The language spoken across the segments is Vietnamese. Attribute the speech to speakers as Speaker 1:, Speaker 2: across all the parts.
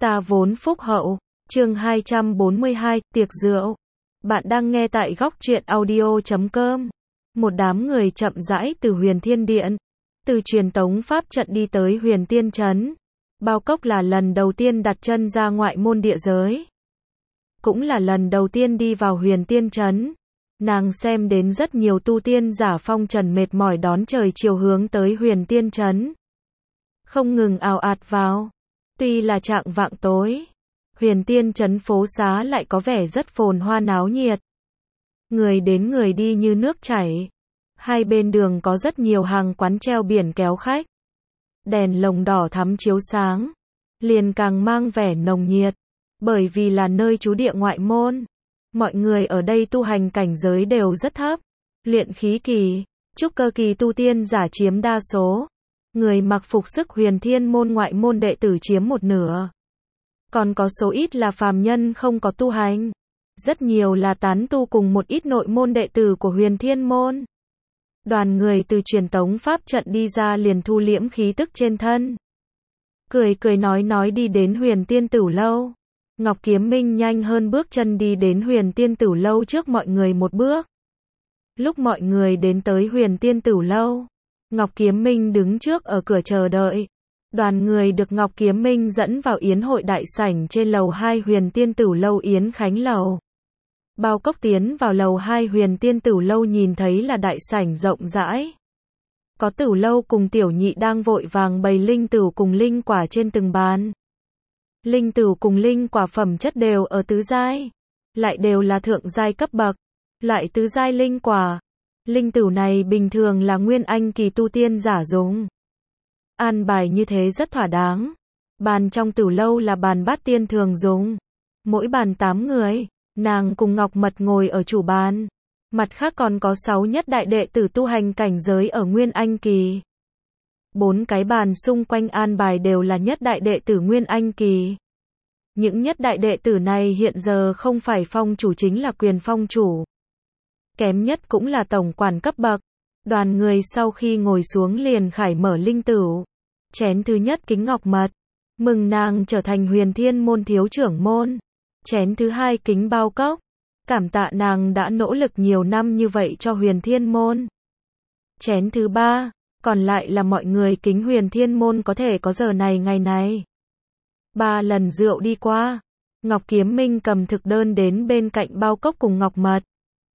Speaker 1: Ta vốn phúc hậu. Chương 242, tiệc rượu. Bạn đang nghe tại góc truyện audio.com. Một đám người chậm rãi từ Huyền Thiên Điện, từ truyền tống pháp trận đi tới Huyền Tiên Trấn. Bao Cốc là lần đầu tiên đặt chân ra ngoại môn địa giới. Cũng là lần đầu tiên đi vào Huyền Tiên Trấn. Nàng xem đến rất nhiều tu tiên giả phong trần mệt mỏi đón trời chiều hướng tới Huyền Tiên Trấn. Không ngừng ào ạt vào. Tuy là trạng vạng tối, Huyền Tiên Trấn phố xá lại có vẻ rất phồn hoa náo nhiệt. Người đến người đi như nước chảy. Hai bên đường có rất nhiều hàng quán treo biển kéo khách. Đèn lồng đỏ thắm chiếu sáng, liền càng mang vẻ nồng nhiệt. Bởi vì là nơi trú địa ngoại môn, mọi người ở đây tu hành cảnh giới đều rất thấp. Luyện khí kỳ, trúc cơ kỳ tu tiên giả chiếm đa số. Người mặc phục sức Huyền Thiên môn ngoại môn đệ tử chiếm một nửa. Còn có số ít là phàm nhân không có tu hành. Rất nhiều là tán tu cùng một ít nội môn đệ tử của Huyền Thiên môn. Đoàn người từ truyền tống pháp trận đi ra liền thu liễm khí tức trên thân. Cười cười nói đi đến Huyền Tiên Tửu Lâu. Ngọc Kiếm Minh nhanh hơn bước chân đi đến Huyền Tiên Tửu Lâu trước mọi người một bước. Lúc mọi người đến tới Huyền Tiên Tửu Lâu, Ngọc Kiếm Minh đứng trước ở cửa chờ đợi. Đoàn người được Ngọc Kiếm Minh dẫn vào yến hội đại sảnh trên lầu 2 Huyền Tiên Tửu Lâu Yến Khánh Lầu. Bao Cốc tiến vào lầu 2 Huyền Tiên Tửu Lâu nhìn thấy là đại sảnh rộng rãi. Có Tửu Lâu cùng Tiểu Nhị đang vội vàng bày linh tửu cùng linh quả trên từng bàn. Linh tửu cùng linh quả phẩm chất đều ở tứ giai, lại đều là thượng giai cấp bậc. Loại tứ giai linh quả, linh tửu này bình thường là nguyên anh kỳ tu tiên giả dùng. An bài như thế rất thỏa đáng. Bàn trong Tửu Lâu là bàn bát tiên thường dùng. Mỗi bàn 8 người, nàng cùng Ngọc Mật ngồi ở chủ bàn. Mặt khác còn có 6 nhất đại đệ tử tu hành cảnh giới ở nguyên anh kỳ. 4 cái bàn xung quanh an bài đều là nhất đại đệ tử nguyên anh kỳ. Những nhất đại đệ tử này hiện giờ không phải phong chủ chính là quyền phong chủ. Kém nhất cũng là tổng quản cấp bậc. Đoàn người sau khi ngồi xuống liền khải mở linh tửu. Chén thứ nhất kính Ngọc Mật, mừng nàng trở thành Huyền Thiên môn thiếu trưởng môn. Chén thứ hai kính Bao Cốc, cảm tạ nàng đã nỗ lực nhiều năm như vậy cho Huyền Thiên môn. Chén thứ ba, còn lại là mọi người kính Huyền Thiên môn có thể có giờ này ngày này. 3 lần rượu đi qua, Ngọc Kiếm Minh cầm thực đơn đến bên cạnh Bao Cốc cùng Ngọc Mật.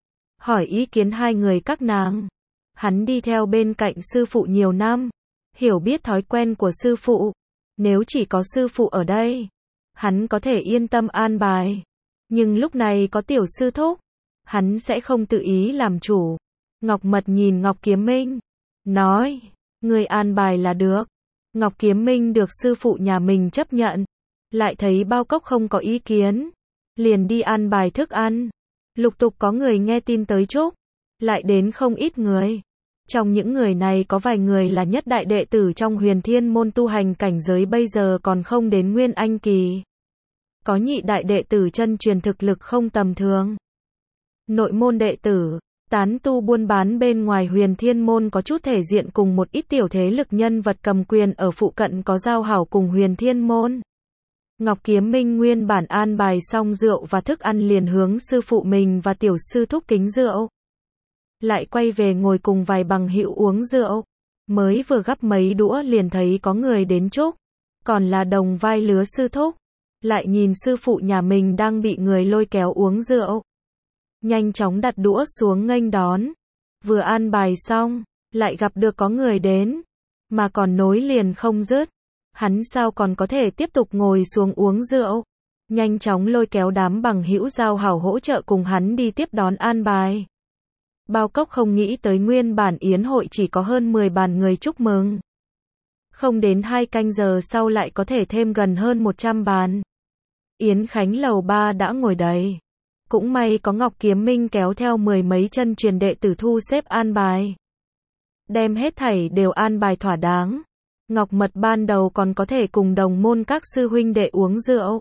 Speaker 1: Hỏi ý kiến hai người các nàng. Hắn đi theo bên cạnh sư phụ nhiều năm, hiểu biết thói quen của sư phụ. Nếu chỉ có sư phụ ở đây, hắn có thể yên tâm an bài. Nhưng lúc này có tiểu sư thúc, hắn sẽ không tự ý làm chủ. Ngọc Mật nhìn Ngọc Kiếm Minh, nói, người an bài là được. Ngọc Kiếm Minh được sư phụ nhà mình chấp nhận, lại thấy Bao Cốc không có ý kiến, liền đi an bài thức ăn. Lục tục có người nghe tin tới chúc, lại đến không ít người. Trong những người này có vài người là nhất đại đệ tử trong Huyền Thiên môn tu hành cảnh giới bây giờ còn không đến nguyên anh kỳ. Có nhị đại đệ tử chân truyền thực lực không tầm thường. Nội môn đệ tử, tán tu buôn bán bên ngoài Huyền Thiên môn có chút thể diện cùng một ít tiểu thế lực nhân vật cầm quyền ở phụ cận có giao hảo cùng Huyền Thiên môn. Ngọc Kiếm Minh nguyên bản an bài xong rượu và thức ăn liền hướng sư phụ mình và tiểu sư thúc kính rượu. Lại quay về ngồi cùng vài bằng hữu uống rượu. Mới vừa gắp mấy đũa liền thấy có người đến chúc. Còn là đồng vai lứa sư thúc. Lại nhìn sư phụ nhà mình đang bị người lôi kéo uống rượu. Nhanh chóng đặt đũa xuống nghênh đón. Vừa an bài xong, lại gặp được có người đến. Mà còn nối liền không dứt. Hắn sao còn có thể tiếp tục ngồi xuống uống rượu. Nhanh chóng lôi kéo đám bằng hữu giao hảo hỗ trợ cùng hắn đi tiếp đón an bài. Bao Cốc không nghĩ tới nguyên bản yến hội chỉ có hơn 10 bàn người chúc mừng. Không đến 2 canh giờ sau lại có thể thêm gần hơn 100 bàn. Yến Khánh lầu 3 đã ngồi đầy. Cũng may có Ngọc Kiếm Minh kéo theo 10 mấy chân truyền đệ tử thu xếp an bài. Đem hết thảy đều an bài thỏa đáng. Ngọc Mật ban đầu còn có thể cùng đồng môn các sư huynh đệ uống rượu.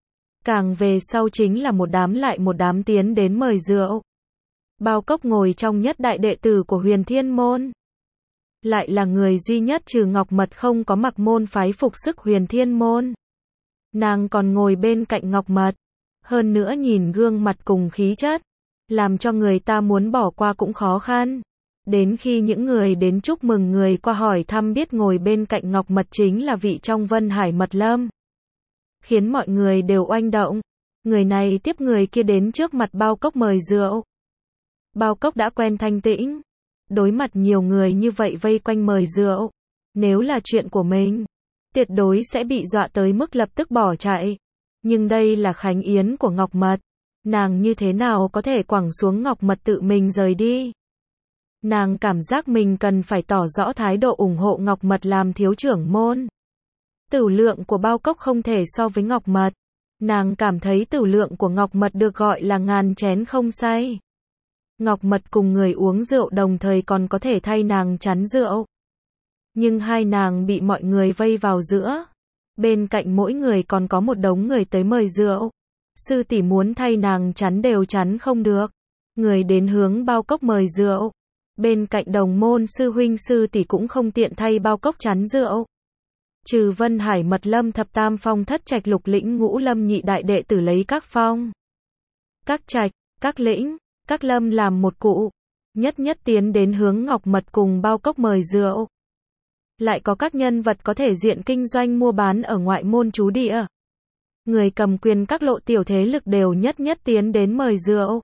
Speaker 1: Càng về sau chính là một đám lại một đám tiến đến mời rượu. Bao Cốc ngồi trong nhất đại đệ tử của Huyền Thiên môn. Lại là người duy nhất trừ Ngọc Mật không có mặc môn phái phục sức Huyền Thiên môn. Nàng còn ngồi bên cạnh Ngọc Mật. Hơn nữa nhìn gương mặt cùng khí chất, làm cho người ta muốn bỏ qua cũng khó khăn. Đến khi những người đến chúc mừng người qua hỏi thăm biết ngồi bên cạnh Ngọc Mật chính là vị trong Vân Hải Mật Lâm, khiến mọi người đều oanh động. Người này tiếp người kia đến trước mặt Bao Cốc mời rượu. Bao Cốc đã quen thanh tĩnh, đối mặt nhiều người như vậy vây quanh mời rượu, nếu là chuyện của mình, tuyệt đối sẽ bị dọa tới mức lập tức bỏ chạy. Nhưng đây là khánh yến của Ngọc Mật, nàng như thế nào có thể quẳng xuống Ngọc Mật tự mình rời đi. Nàng cảm giác mình cần phải tỏ rõ thái độ ủng hộ Ngọc Mật làm thiếu trưởng môn. Tửu lượng của Bao Cốc không thể so với Ngọc Mật. Nàng cảm thấy tửu lượng của Ngọc Mật được gọi là ngàn chén không say. Ngọc Mật cùng người uống rượu đồng thời còn có thể thay nàng chắn rượu. Nhưng hai nàng bị mọi người vây vào giữa. Bên cạnh mỗi người còn có một đống người tới mời rượu. Sư tỷ muốn thay nàng chắn đều chắn không được. Người đến hướng Bao Cốc mời rượu. Bên cạnh đồng môn sư huynh sư tỷ cũng không tiện thay Bao Cốc chắn rượu. Trừ Vân Hải Mật Lâm thập tam phong thất trạch lục lĩnh ngũ lâm nhị đại đệ tử lấy các phong, các trạch, các lĩnh, các lâm làm một cụ, nhất nhất tiến đến hướng Ngọc Mật cùng Bao Cốc mời rượu. Lại có các nhân vật có thể diện kinh doanh mua bán ở ngoại môn trú địa. Người cầm quyền các lộ tiểu thế lực đều nhất nhất tiến đến mời rượu.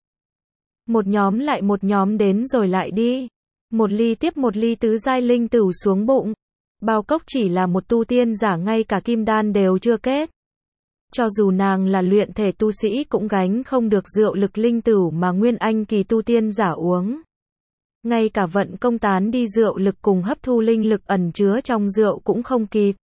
Speaker 1: Một nhóm lại một nhóm đến rồi lại đi. Một ly tiếp một ly tứ giai linh tửu xuống bụng. Bao Cốc chỉ là một tu tiên giả ngay cả kim đan đều chưa kết. Cho dù nàng là luyện thể tu sĩ cũng gánh không được rượu lực linh tửu mà nguyên anh kỳ tu tiên giả uống. Ngay cả vận công tán đi rượu lực cùng hấp thu linh lực ẩn chứa trong rượu cũng không kịp.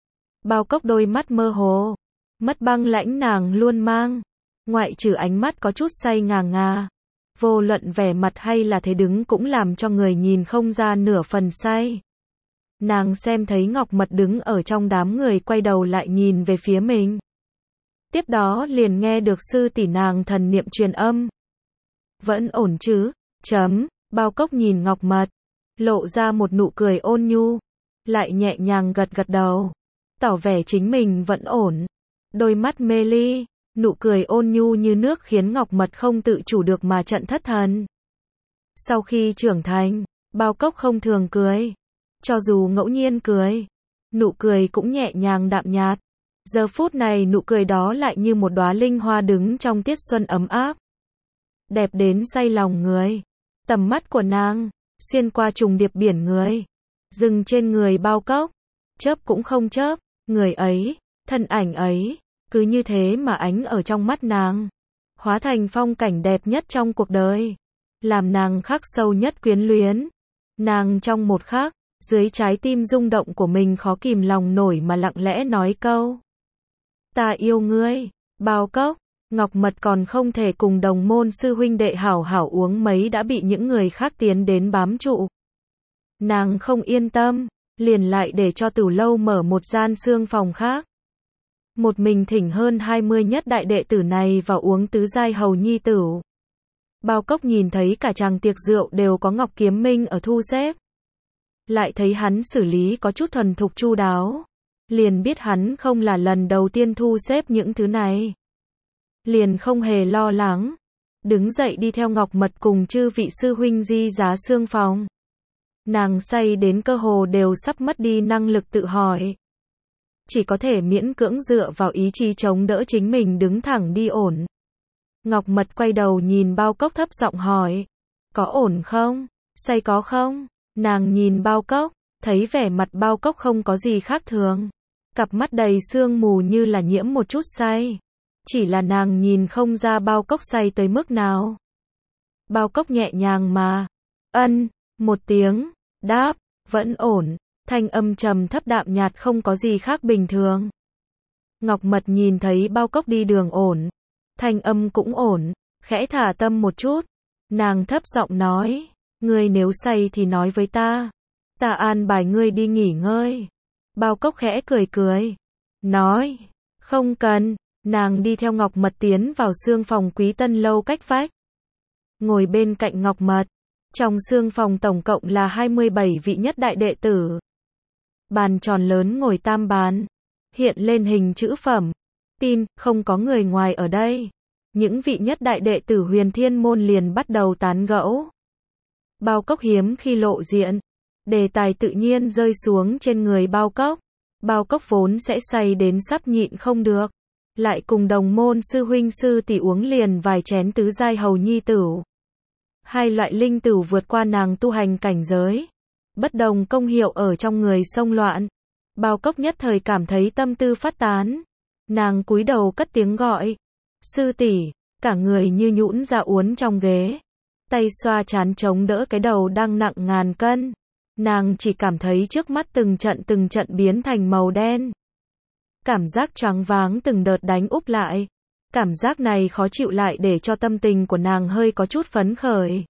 Speaker 1: Bao Cốc đôi mắt mơ hồ, mất băng lãnh nàng luôn mang, ngoại trừ ánh mắt có chút say ngà ngà. Vô luận vẻ mặt hay là thế đứng cũng làm cho người nhìn không ra nửa phần say. Nàng xem thấy Ngọc Mật đứng ở trong đám người quay đầu lại nhìn về phía mình. Tiếp đó liền nghe được sư tỷ nàng thần niệm truyền âm. Vẫn ổn chứ? Bao Cốc nhìn Ngọc Mật, lộ ra một nụ cười ôn nhu, lại nhẹ nhàng gật gật đầu, tỏ vẻ chính mình vẫn ổn. Đôi mắt mê ly, nụ cười ôn nhu như nước khiến Ngọc Mật không tự chủ được mà trận thất thần. Sau khi trưởng thành, Bao Cốc không thường cười. Cho dù ngẫu nhiên cười, nụ cười cũng nhẹ nhàng đạm nhạt. Giờ phút này nụ cười đó lại như một đóa linh hoa đứng trong tiết xuân ấm áp. Đẹp đến say lòng người. Tầm mắt của nàng, xuyên qua trùng điệp biển người. Dừng trên người Bao Cốc. Chớp cũng không chớp, người ấy, thân ảnh ấy, cứ như thế mà ánh ở trong mắt nàng. Hóa thành phong cảnh đẹp nhất trong cuộc đời. Làm nàng khắc sâu nhất quyến luyến. Nàng trong một khắc, dưới trái tim rung động của mình khó kìm lòng nổi mà lặng lẽ nói câu. Ta yêu ngươi, Bao Cốc. Ngọc Mật còn không thể cùng đồng môn sư huynh đệ hảo hảo uống mấy đã bị những người khác tiến đến bám trụ. Nàng không yên tâm, liền lại để cho Tửu Lâu mở một gian xương phòng khác. Một mình thỉnh hơn 20 nhất đại đệ tử này vào uống tứ giai hầu nhi tửu. Bao Cốc nhìn thấy cả tràng tiệc rượu đều có Ngọc Kiếm Minh ở thu xếp. Lại thấy hắn xử lý có chút thuần thục chu đáo. Liền biết hắn không là lần đầu tiên thu xếp những thứ này. Liền không hề lo lắng. Đứng dậy đi theo Ngọc Mật cùng chư vị sư huynh di giá xương phòng. Nàng say đến cơ hồ đều sắp mất đi năng lực tự hỏi. Chỉ có thể miễn cưỡng dựa vào ý chí chống đỡ chính mình đứng thẳng đi ổn. Ngọc Mật quay đầu nhìn Bao Cốc thấp giọng hỏi. Có ổn không? Say có không? Nàng nhìn Bao Cốc, thấy vẻ mặt Bao Cốc không có gì khác thường. Cặp mắt đầy sương mù như là nhiễm một chút say. Chỉ là nàng nhìn không ra Bao Cốc say tới mức nào. Bao Cốc nhẹ nhàng mà. Một tiếng, đáp, vẫn ổn. Thanh âm trầm thấp đạm nhạt không có gì khác bình thường. Ngọc Mật nhìn thấy Bao Cốc đi đường ổn. Thanh âm cũng ổn, khẽ thả tâm một chút. Nàng thấp giọng nói. Ngươi nếu say thì nói với ta. Ta an bài ngươi đi nghỉ ngơi. Bao Cốc khẽ cười cười. Nói. Không cần. Nàng đi theo Ngọc Mật tiến vào xương phòng Quý Tân Lâu cách vách. Ngồi bên cạnh Ngọc Mật. Trong xương phòng tổng cộng là 27 vị nhất đại đệ tử. Bàn tròn lớn ngồi tam bàn. Hiện lên hình chữ phẩm. Tin, không có người ngoài ở đây. Những vị nhất đại đệ tử Huyền Thiên môn liền bắt đầu tán gẫu. Bao Cốc hiếm khi lộ diện. Đề tài tự nhiên rơi xuống trên người Bao Cốc. Bao Cốc vốn sẽ say đến sắp nhịn không được. Lại cùng đồng môn sư huynh sư tỷ uống liền vài chén tứ giai hầu nhi tửu. Hai loại linh tửu vượt qua nàng tu hành cảnh giới. Bất đồng công hiệu ở trong người xông loạn. Bao Cốc nhất thời cảm thấy tâm tư phát tán. Nàng cúi đầu cất tiếng gọi. Sư tỷ, cả người như nhũn ra uốn trong ghế. Tay xoa trán chống đỡ cái đầu đang nặng ngàn cân. Nàng chỉ cảm thấy trước mắt từng trận biến thành màu đen. Cảm giác choáng váng từng đợt đánh úp lại. Cảm giác này khó chịu lại để cho tâm tình của nàng hơi có chút phấn khởi.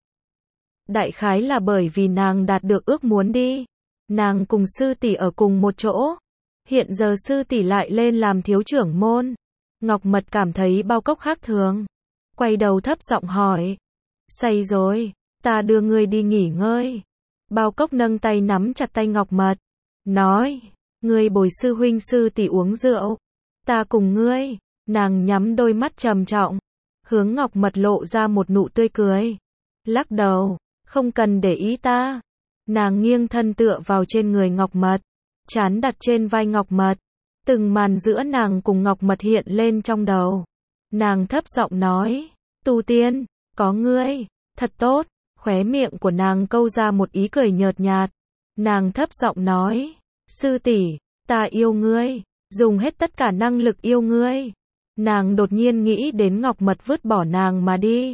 Speaker 1: Đại khái là bởi vì nàng đạt được ước muốn đi. Nàng cùng sư tỷ ở cùng một chỗ. Hiện giờ sư tỷ lại lên làm thiếu trưởng môn. Ngọc Mật cảm thấy Bao Cốc khác thường. Quay đầu thấp giọng hỏi. Say rồi, ta đưa ngươi đi nghỉ ngơi. Bao Cốc nâng tay nắm chặt tay Ngọc Mật. Nói, ngươi bồi sư huynh sư tỷ uống rượu. Ta cùng ngươi. Nàng nhắm đôi mắt trầm trọng. Hướng Ngọc Mật lộ ra một nụ tươi cười. Lắc đầu, không cần để ý ta. Nàng nghiêng thân tựa vào trên người Ngọc Mật. Trán đặt trên vai Ngọc Mật. Từng màn giữa nàng cùng Ngọc Mật hiện lên trong đầu. Nàng thấp giọng nói. Tu tiên, có ngươi, thật tốt. Khóe miệng của nàng câu ra một ý cười nhợt nhạt. Nàng thấp giọng nói. Sư tỷ, ta yêu ngươi. Dùng hết tất cả năng lực yêu ngươi. Nàng đột nhiên nghĩ đến Ngọc Mật vứt bỏ nàng mà đi.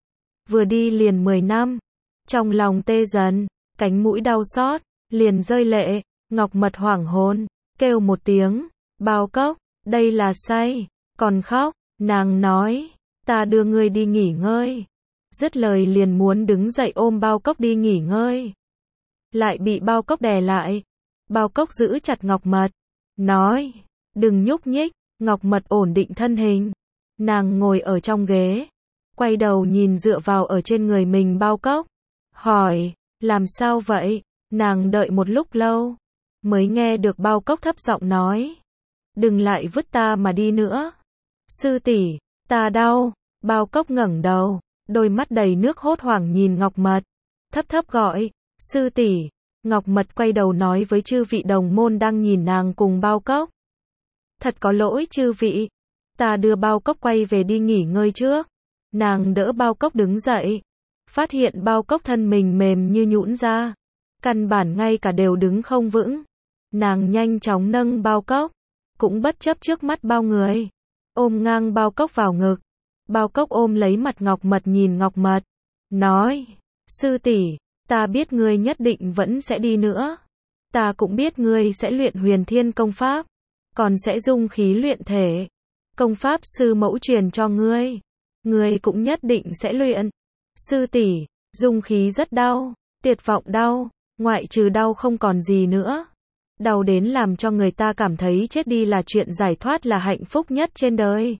Speaker 1: Vừa đi liền 10 năm. Trong lòng tê dần, cánh mũi đau xót, liền rơi lệ. Ngọc Mật hoảng hồn, kêu một tiếng. Bao Cốc, đây là say, còn khóc. Nàng nói, ta đưa ngươi đi nghỉ ngơi. Dứt lời liền muốn đứng dậy ôm Bao Cốc đi nghỉ ngơi. Lại bị Bao Cốc đè lại. Bao Cốc giữ chặt Ngọc Mật. Nói, đừng nhúc nhích. Ngọc Mật ổn định thân hình. Nàng ngồi ở trong ghế. Quay đầu nhìn dựa vào ở trên người mình Bao Cốc. Hỏi, làm sao vậy? Nàng đợi một lúc lâu. Mới nghe được Bao Cốc thấp giọng nói. Đừng lại vứt ta mà đi nữa. Sư tỷ, ta đau. Bao Cốc ngẩng đầu. Đôi mắt đầy nước hốt hoảng nhìn Ngọc Mật. Thấp thấp gọi. Sư tỷ. Ngọc Mật quay đầu nói với chư vị đồng môn đang nhìn nàng cùng Bao Cốc. Thật có lỗi chư vị. Ta đưa Bao Cốc quay về đi nghỉ ngơi trước. Nàng đỡ Bao Cốc đứng dậy. Phát hiện Bao Cốc thân mình mềm như nhũn ra. Căn bản ngay cả đều đứng không vững. Nàng nhanh chóng nâng Bao Cốc. Cũng bất chấp trước mắt bao người. Ôm ngang Bao Cốc vào ngực. Bao Cốc ôm lấy mặt Ngọc Mật nhìn Ngọc Mật. Nói. Sư tỷ, ta biết ngươi nhất định vẫn sẽ đi nữa. Ta cũng biết ngươi sẽ luyện Huyền Thiên công pháp. Còn sẽ dung khí luyện thể. Công pháp sư mẫu truyền cho ngươi. Ngươi cũng nhất định sẽ luyện. Sư tỷ, dung khí rất đau. Tuyệt vọng đau. Ngoại trừ đau không còn gì nữa. Đau đến làm cho người ta cảm thấy chết đi là chuyện giải thoát là hạnh phúc nhất trên đời.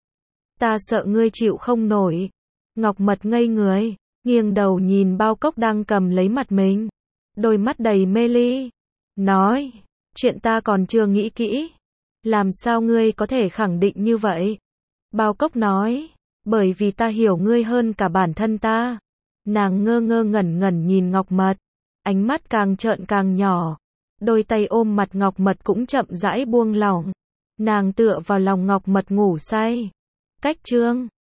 Speaker 1: Ta sợ ngươi chịu không nổi. Ngọc Mật ngây người. Nghiêng đầu nhìn Bao Cốc đang cầm lấy mặt mình. Đôi mắt đầy mê ly. Nói. Chuyện ta còn chưa nghĩ kỹ. Làm sao ngươi có thể khẳng định như vậy? Bao Cốc nói. Bởi vì ta hiểu ngươi hơn cả bản thân ta. Nàng ngơ ngơ ngẩn ngẩn nhìn Ngọc Mật. Ánh mắt càng trợn càng nhỏ. Đôi tay ôm mặt Ngọc Mật cũng chậm rãi buông lỏng. Nàng tựa vào lòng Ngọc Mật ngủ say. Cách chương